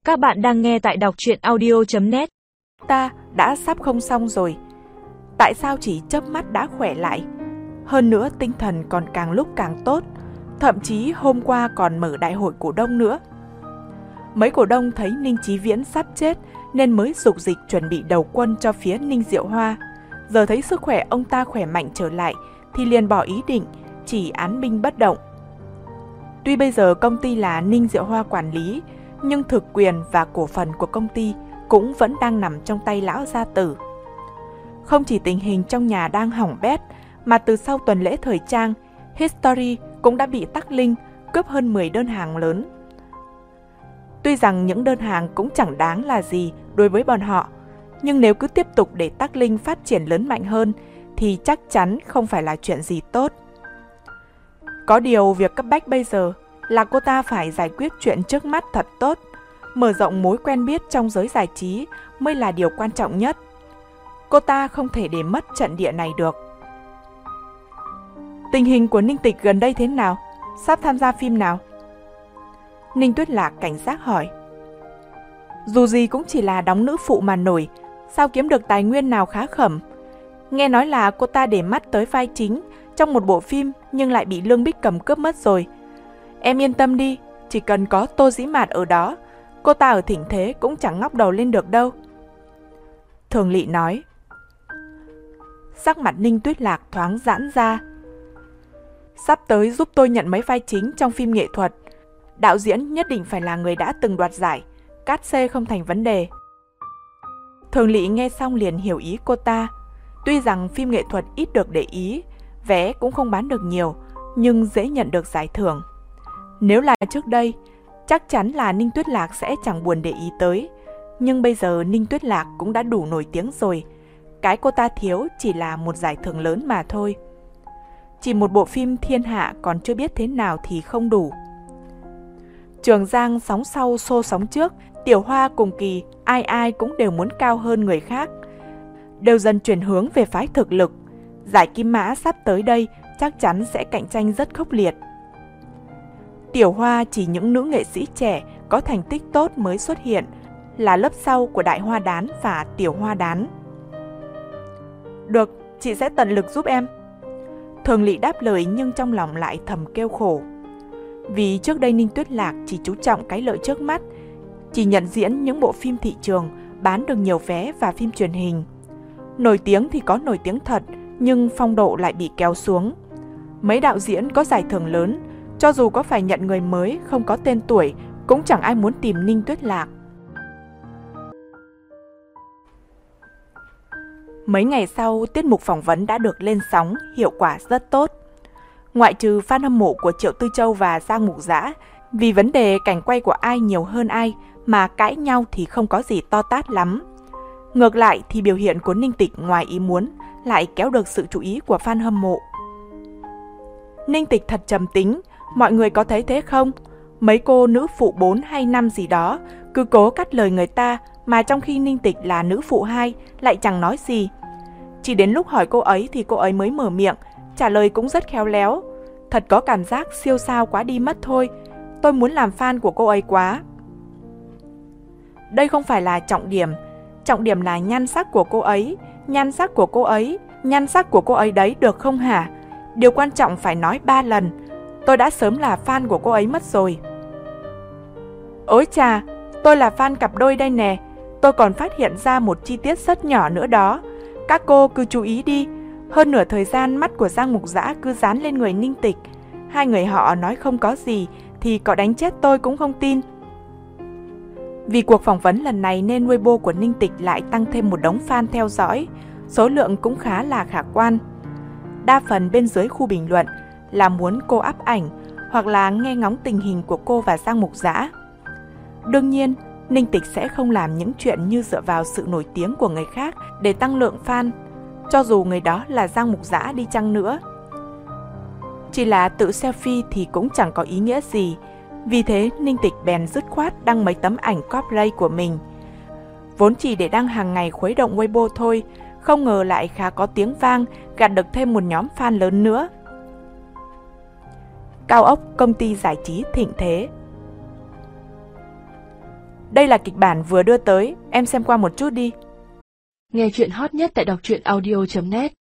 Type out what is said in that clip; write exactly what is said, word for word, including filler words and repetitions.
Các bạn đang nghe tại đọc truyện audio chấm net. Ta đã sắp không xong rồi. Tại sao chỉ chớp mắt đã khỏe lại? Hơn nữa tinh thần còn càng lúc càng tốt. Thậm chí hôm qua còn mở đại hội cổ đông nữa. Mấy cổ đông thấy Ninh Chí Viễn sắp chết nên mới dục dịch chuẩn bị đầu quân cho phía Ninh Diệu Hoa. Giờ thấy sức khỏe ông ta khỏe mạnh trở lại thì liền bỏ ý định chỉ án binh bất động. Tuy bây giờ công ty là Ninh Diệu Hoa quản lý, nhưng thực quyền và cổ phần của công ty cũng vẫn đang nằm trong tay lão gia tử. Không chỉ tình hình trong nhà đang hỏng bét, mà từ sau tuần lễ thời trang, History cũng đã bị Tắc Linh cướp hơn mười đơn hàng lớn. Tuy rằng những đơn hàng cũng chẳng đáng là gì đối với bọn họ, nhưng nếu cứ tiếp tục để Tắc Linh phát triển lớn mạnh hơn thì chắc chắn không phải là chuyện gì tốt. Có điều việc cấp bách bây giờ là cô ta phải giải quyết chuyện trước mắt thật tốt. Mở rộng mối quen biết trong giới giải trí mới là điều quan trọng nhất. Cô ta không thể để mất trận địa này được. Tình hình của Ninh Tịch gần đây thế nào? Sắp tham gia phim nào? Ninh Tuyết Lạc cảnh giác hỏi. Dù gì cũng chỉ là đóng nữ phụ mà nổi, sao kiếm được tài nguyên nào khá khẩm. Nghe nói là cô ta để mắt tới vai chính trong một bộ phim nhưng lại bị Lương Bích Cầm cướp mất rồi. Em yên tâm đi, chỉ cần có Tô Dĩ Mạt ở đó, cô ta ở thịnh thế cũng chẳng ngóc đầu lên được đâu. Thường Lị nói. Sắc mặt Ninh Tuyết Lạc thoáng giãn ra. Sắp tới giúp tôi nhận mấy vai chính trong phim nghệ thuật. Đạo diễn nhất định phải là người đã từng đoạt giải, cát xê không thành vấn đề. Thường Lị nghe xong liền hiểu ý cô ta. Tuy rằng phim nghệ thuật ít được để ý, vé cũng không bán được nhiều, nhưng dễ nhận được giải thưởng. Nếu là trước đây, chắc chắn là Ninh Tuyết Lạc sẽ chẳng buồn để ý tới. Nhưng bây giờ Ninh Tuyết Lạc cũng đã đủ nổi tiếng rồi. Cái cô ta thiếu chỉ là một giải thưởng lớn mà thôi. Chỉ một bộ phim thiên hạ còn chưa biết thế nào thì không đủ. Trường Giang sóng sau xô sóng trước, Tiểu Hoa cùng Kỳ, ai ai cũng đều muốn cao hơn người khác. Đều dần chuyển hướng về phái thực lực. Giải Kim Mã sắp tới đây chắc chắn sẽ cạnh tranh rất khốc liệt. Tiểu Hoa chỉ những nữ nghệ sĩ trẻ có thành tích tốt mới xuất hiện, là lớp sau của Đại Hoa Đán và Tiểu Hoa Đán. Được, chị sẽ tận lực giúp em. Thường Lị đáp lời nhưng trong lòng lại thầm kêu khổ. Vì trước đây Ninh Tuyết Lạc chỉ chú trọng cái lợi trước mắt, chỉ nhận diễn những bộ phim thị trường, bán được nhiều vé và phim truyền hình. Nổi tiếng thì có nổi tiếng thật, nhưng phong độ lại bị kéo xuống. Mấy đạo diễn có giải thưởng lớn, cho dù có phải nhận người mới không có tên tuổi, cũng chẳng ai muốn tìm Ninh Tuyết Lạc. Mấy ngày sau, tiết mục phỏng vấn đã được lên sóng, hiệu quả rất tốt. Ngoại trừ fan hâm mộ của Triệu Tư Châu và Giang Mục Dã, vì vấn đề cảnh quay của ai nhiều hơn ai mà cãi nhau thì không có gì to tát lắm. Ngược lại thì biểu hiện của Ninh Tịch ngoài ý muốn lại kéo được sự chú ý của fan hâm mộ. Ninh Tịch thật trầm tính, mọi người có thấy thế không? Mấy cô nữ phụ bốn hay năm gì đó cứ cố cắt lời người ta, mà trong khi Ninh Tịch là nữ phụ hai lại chẳng nói gì. Chỉ đến lúc hỏi cô ấy thì cô ấy mới mở miệng, trả lời cũng rất khéo léo. Thật có cảm giác siêu sao quá đi mất thôi. Tôi muốn làm fan của cô ấy quá. Đây không phải là trọng điểm. Trọng điểm là nhan sắc của cô ấy. Nhan sắc của cô ấy. Nhan sắc của cô ấy đấy, được không hả? Điều quan trọng phải nói ba lần. Tôi đã sớm là fan của cô ấy mất rồi. Ôi chà, tôi là fan cặp đôi đây nè. Tôi còn phát hiện ra một chi tiết rất nhỏ nữa đó. Các cô cứ chú ý đi. Hơn nửa thời gian mắt của Giang Mục Dã cứ dán lên người Ninh Tịch. Hai người họ nói không có gì thì có đánh chết tôi cũng không tin. Vì cuộc phỏng vấn lần này nên Weibo của Ninh Tịch lại tăng thêm một đống fan theo dõi. Số lượng cũng khá là khả quan. Đa phần bên dưới khu bình luận là muốn cô up ảnh hoặc là nghe ngóng tình hình của cô và Giang Mục Dã. Đương nhiên, Ninh Tịch sẽ không làm những chuyện như dựa vào sự nổi tiếng của người khác để tăng lượng fan, cho dù người đó là Giang Mục Dã đi chăng nữa. Chỉ là tự selfie thì cũng chẳng có ý nghĩa gì, vì thế Ninh Tịch bèn dứt khoát đăng mấy tấm ảnh corporate của mình. Vốn chỉ để đăng hàng ngày khuấy động Weibo thôi, không ngờ lại khá có tiếng vang, gặt được thêm một nhóm fan lớn nữa. Cao ốc công ty giải trí thịnh thế. Đây là kịch bản vừa đưa tới, em xem qua một chút đi. Nghe chuyện hot nhất tại đọc truyện audio chấm net.